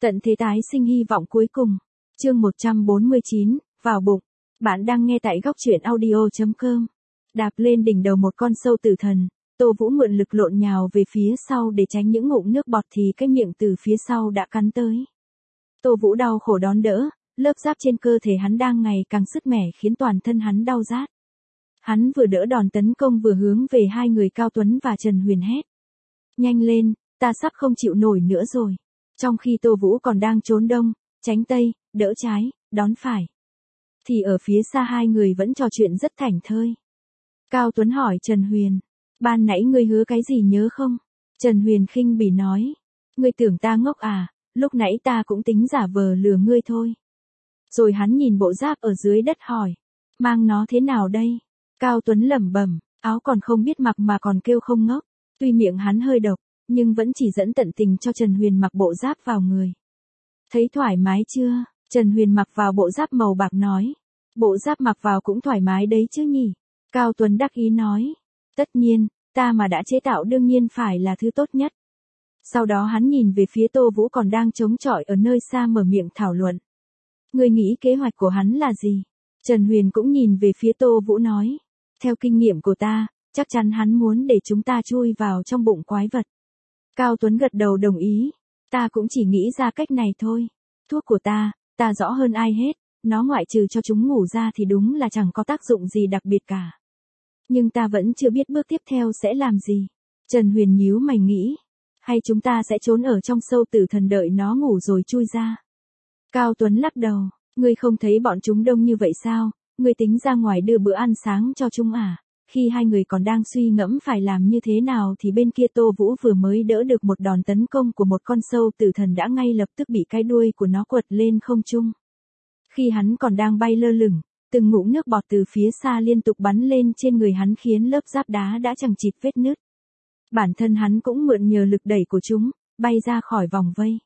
Tận thế tái sinh hy vọng cuối cùng. Chương 149, vào bụng. Bạn đang nghe tại góc truyện audio.com. Đạp lên đỉnh đầu một con sâu tử thần, Tô Vũ mượn lực lộn nhào về phía sau để tránh những ngụm nước bọt thì cái miệng từ phía sau đã cắn tới. Tô Vũ đau khổ đón đỡ, lớp giáp trên cơ thể hắn đang ngày càng sứt mẻ khiến toàn thân hắn đau rát. Hắn vừa đỡ đòn tấn công vừa hướng về hai người Cao Tuấn và Trần Huyền hét. Nhanh lên, ta sắp không chịu nổi nữa rồi. Trong khi Tô Vũ còn đang trốn đông, tránh tây, đỡ trái, đón phải, thì ở phía xa hai người vẫn trò chuyện rất thảnh thơi. Cao Tuấn hỏi Trần Huyền, ban nãy ngươi hứa cái gì nhớ không? Trần Huyền khinh bỉ nói, ngươi tưởng ta ngốc à, lúc nãy ta cũng tính giả vờ lừa ngươi thôi. Rồi hắn nhìn bộ giáp ở dưới đất hỏi, mang nó thế nào đây? Cao Tuấn lẩm bẩm, áo còn không biết mặc mà còn kêu không ngốc. Tuy miệng hắn hơi độc, nhưng vẫn chỉ dẫn tận tình cho Trần Huyền mặc bộ giáp vào người. Thấy thoải mái chưa? Trần Huyền mặc vào bộ giáp màu bạc nói. Bộ giáp mặc vào cũng thoải mái đấy chứ nhỉ? Cao Tuấn đắc ý nói. Tất nhiên, ta mà đã chế tạo đương nhiên phải là thứ tốt nhất. Sau đó hắn nhìn về phía Tô Vũ còn đang chống chọi ở nơi xa mở miệng thảo luận. Ngươi nghĩ kế hoạch của hắn là gì? Trần Huyền cũng nhìn về phía Tô Vũ nói. Theo kinh nghiệm của ta, chắc chắn hắn muốn để chúng ta chui vào trong bụng quái vật. Cao Tuấn gật đầu đồng ý. Ta cũng chỉ nghĩ ra cách này thôi. Thuốc của ta rõ hơn ai hết, nó ngoại trừ cho chúng ngủ ra thì đúng là chẳng có tác dụng gì đặc biệt cả. Nhưng ta vẫn chưa biết bước tiếp theo sẽ làm gì. Trần Huyền nhíu mày nghĩ. Hay chúng ta sẽ trốn ở trong sâu tử thần đợi nó ngủ rồi chui ra. Cao Tuấn lắc đầu. Ngươi không thấy bọn chúng đông như vậy sao? Ngươi tính ra ngoài đưa bữa ăn sáng cho chúng à? Khi hai người còn đang suy ngẫm phải làm như thế nào thì bên kia Tô Vũ vừa mới đỡ được một đòn tấn công của một con sâu tử thần đã ngay lập tức bị cái đuôi của nó quật lên không trung. Khi hắn còn đang bay lơ lửng, từng ngụm nước bọt từ phía xa liên tục bắn lên trên người hắn khiến lớp giáp đá đã chằng chịt vết nứt. Bản thân hắn cũng mượn nhờ lực đẩy của chúng, bay ra khỏi vòng vây.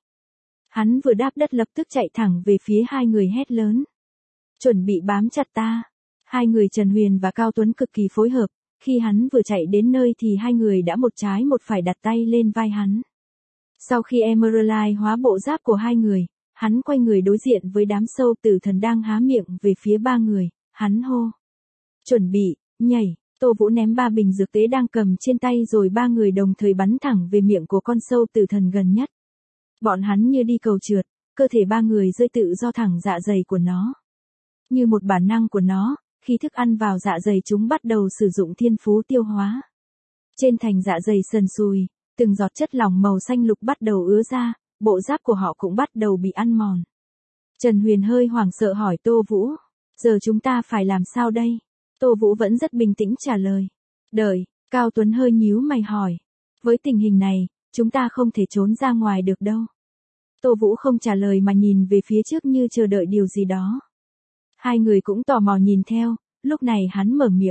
Hắn vừa đáp đất lập tức chạy thẳng về phía hai người hét lớn. Chuẩn bị bám chặt ta. Hai người Trần Huyền và Cao Tuấn cực kỳ phối hợp, khi hắn vừa chạy đến nơi thì hai người đã một trái một phải đặt tay lên vai hắn. Sau khi Emerald hóa bộ giáp của hai người, hắn quay người đối diện với đám sâu tử thần đang há miệng về phía ba người, hắn hô. Chuẩn bị, nhảy, Tô Vũ ném 3 bình dược tế đang cầm trên tay rồi ba người đồng thời bắn thẳng về miệng của con sâu tử thần gần nhất. Bọn hắn như đi cầu trượt, cơ thể ba người rơi tự do thẳng dạ dày của nó. Như một bản năng của nó, khi thức ăn vào dạ dày chúng bắt đầu sử dụng thiên phú tiêu hóa. Trên thành dạ dày sần sùi, từng giọt chất lỏng màu xanh lục bắt đầu ứa ra, bộ giáp của họ cũng bắt đầu bị ăn mòn. Trần Huyền hơi hoảng sợ hỏi Tô Vũ, giờ chúng ta phải làm sao đây? Tô Vũ vẫn rất bình tĩnh trả lời. Đợi, Cao Tuấn hơi nhíu mày hỏi. Với tình hình này, chúng ta không thể trốn ra ngoài được đâu. Tô Vũ không trả lời mà nhìn về phía trước như chờ đợi điều gì đó. Hai người cũng tò mò nhìn theo, lúc này hắn mở miệng.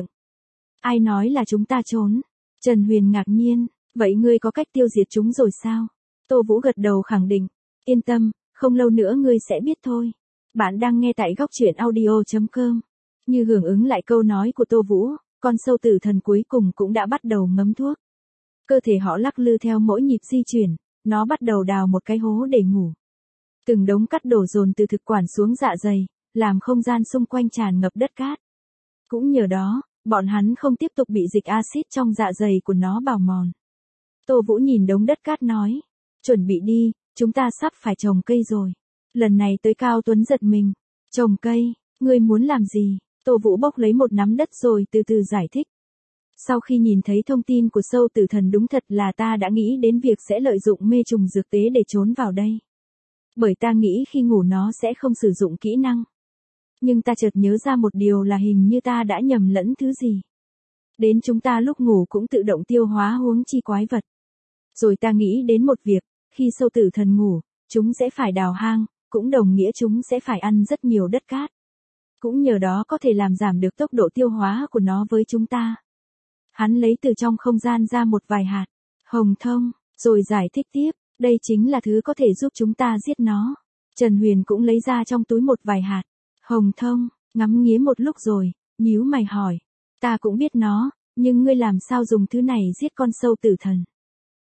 Ai nói là chúng ta trốn? Trần Huyền ngạc nhiên, vậy ngươi có cách tiêu diệt chúng rồi sao? Tô Vũ gật đầu khẳng định, yên tâm, không lâu nữa ngươi sẽ biết thôi. Bạn đang nghe tại góc truyện audio.com. Như hưởng ứng lại câu nói của Tô Vũ, con sâu tử thần cuối cùng cũng đã bắt đầu ngấm thuốc. Cơ thể họ lắc lư theo mỗi nhịp di chuyển, nó bắt đầu đào một cái hố để ngủ. Từng đống cát đổ dồn từ thực quản xuống dạ dày, làm không gian xung quanh tràn ngập đất cát. Cũng nhờ đó, bọn hắn không tiếp tục bị dịch axit trong dạ dày của nó bào mòn. Tô Vũ nhìn đống đất cát nói, chuẩn bị đi, chúng ta sắp phải trồng cây rồi. Lần này tới Cao Tuấn giật mình, trồng cây, ngươi muốn làm gì? Tô Vũ bốc lấy một nắm đất rồi từ từ giải thích. Sau khi nhìn thấy thông tin của sâu tử thần đúng thật là ta đã nghĩ đến việc sẽ lợi dụng mê trùng dược tế để trốn vào đây. Bởi ta nghĩ khi ngủ nó sẽ không sử dụng kỹ năng. Nhưng ta chợt nhớ ra một điều là hình như ta đã nhầm lẫn thứ gì. Đến chúng ta lúc ngủ cũng tự động tiêu hóa huống chi quái vật. Rồi ta nghĩ đến một việc, khi sâu tử thần ngủ, chúng sẽ phải đào hang, cũng đồng nghĩa chúng sẽ phải ăn rất nhiều đất cát. Cũng nhờ đó có thể làm giảm được tốc độ tiêu hóa của nó với chúng ta. Hắn lấy từ trong không gian ra một vài hạt hồng thông, rồi giải thích tiếp, đây chính là thứ có thể giúp chúng ta giết nó. Trần Huyền cũng lấy ra trong túi một vài hạt hồng thông, ngắm nghía một lúc rồi, nhíu mày hỏi, ta cũng biết nó, nhưng ngươi làm sao dùng thứ này giết con sâu tử thần?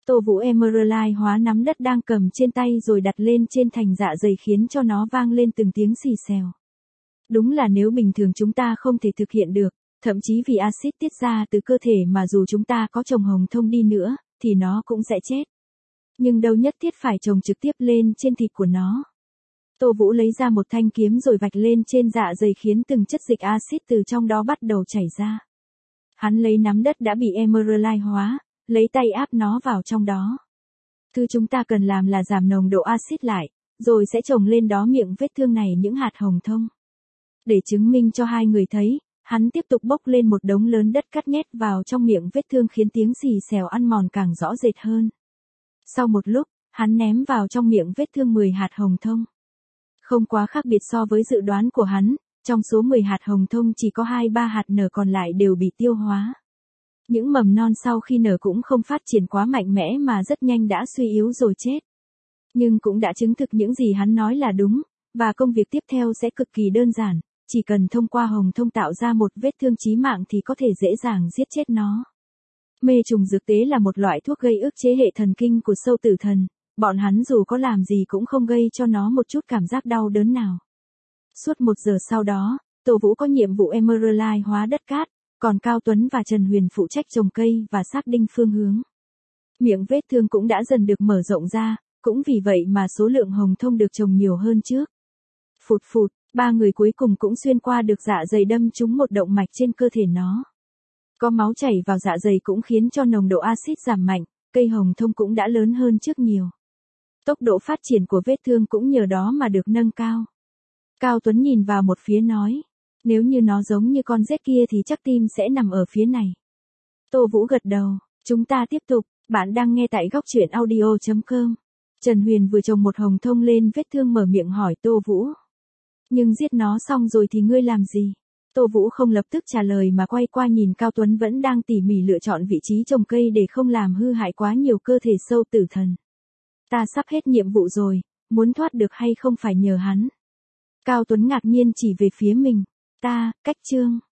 Tô Vũ Emerald hóa nắm đất đang cầm trên tay rồi đặt lên trên thành dạ dày khiến cho nó vang lên từng tiếng xì xèo. Đúng là nếu bình thường chúng ta không thể thực hiện được, thậm chí vì axit tiết ra từ cơ thể mà dù chúng ta có trồng hồng thông đi nữa, thì nó cũng sẽ chết. Nhưng đâu nhất thiết phải trồng trực tiếp lên trên thịt của nó. Tô Vũ lấy ra một thanh kiếm rồi vạch lên trên dạ dày khiến từng chất dịch axit từ trong đó bắt đầu chảy ra. Hắn lấy nắm đất đã bị Emerald hóa, lấy tay áp nó vào trong đó. Thứ chúng ta cần làm là giảm nồng độ axit lại, rồi sẽ trồng lên đó miệng vết thương này những hạt hồng thông. Để chứng minh cho hai người thấy, hắn tiếp tục bốc lên một đống lớn đất cắt nhét vào trong miệng vết thương khiến tiếng xì xèo ăn mòn càng rõ rệt hơn. Sau một lúc, hắn ném vào trong miệng vết thương 10 hạt hồng thông. Không quá khác biệt so với dự đoán của hắn, trong số 10 hạt hồng thông chỉ có 2-3 hạt nở còn lại đều bị tiêu hóa. Những mầm non sau khi nở cũng không phát triển quá mạnh mẽ mà rất nhanh đã suy yếu rồi chết. Nhưng cũng đã chứng thực những gì hắn nói là đúng, và công việc tiếp theo sẽ cực kỳ đơn giản, chỉ cần thông qua hồng thông tạo ra một vết thương chí mạng thì có thể dễ dàng giết chết nó. Mê trùng dược tế là một loại thuốc gây ức chế hệ thần kinh của sâu tử thần, bọn hắn dù có làm gì cũng không gây cho nó một chút cảm giác đau đớn nào. Suốt 1 giờ sau đó, Tô Vũ có nhiệm vụ Emerald hóa đất cát, còn Cao Tuấn và Trần Huyền phụ trách trồng cây và xác định phương hướng. Miệng vết thương cũng đã dần được mở rộng ra, cũng vì vậy mà số lượng hồng thông được trồng nhiều hơn trước. Phụt phụt, 3 người cuối cùng cũng xuyên qua được dạ dày đâm trúng một động mạch trên cơ thể nó. Có máu chảy vào dạ dày cũng khiến cho nồng độ axit giảm mạnh, cây hồng thông cũng đã lớn hơn trước nhiều. Tốc độ phát triển của vết thương cũng nhờ đó mà được nâng cao. Cao Tuấn nhìn vào một phía nói, nếu như nó giống như con rết kia thì chắc tim sẽ nằm ở phía này. Tô Vũ gật đầu, chúng ta tiếp tục, bạn đang nghe tại góc truyện audio.com. Trần Huyền vừa trồng một hồng thông lên vết thương mở miệng hỏi Tô Vũ. Nhưng giết nó xong rồi thì ngươi làm gì? Tô Vũ không lập tức trả lời mà quay qua nhìn Cao Tuấn vẫn đang tỉ mỉ lựa chọn vị trí trồng cây để không làm hư hại quá nhiều cơ thể sâu tử thần. Ta sắp hết nhiệm vụ rồi, muốn thoát được hay không phải nhờ hắn. Cao Tuấn ngạc nhiên chỉ về phía mình. Ta, cách chương.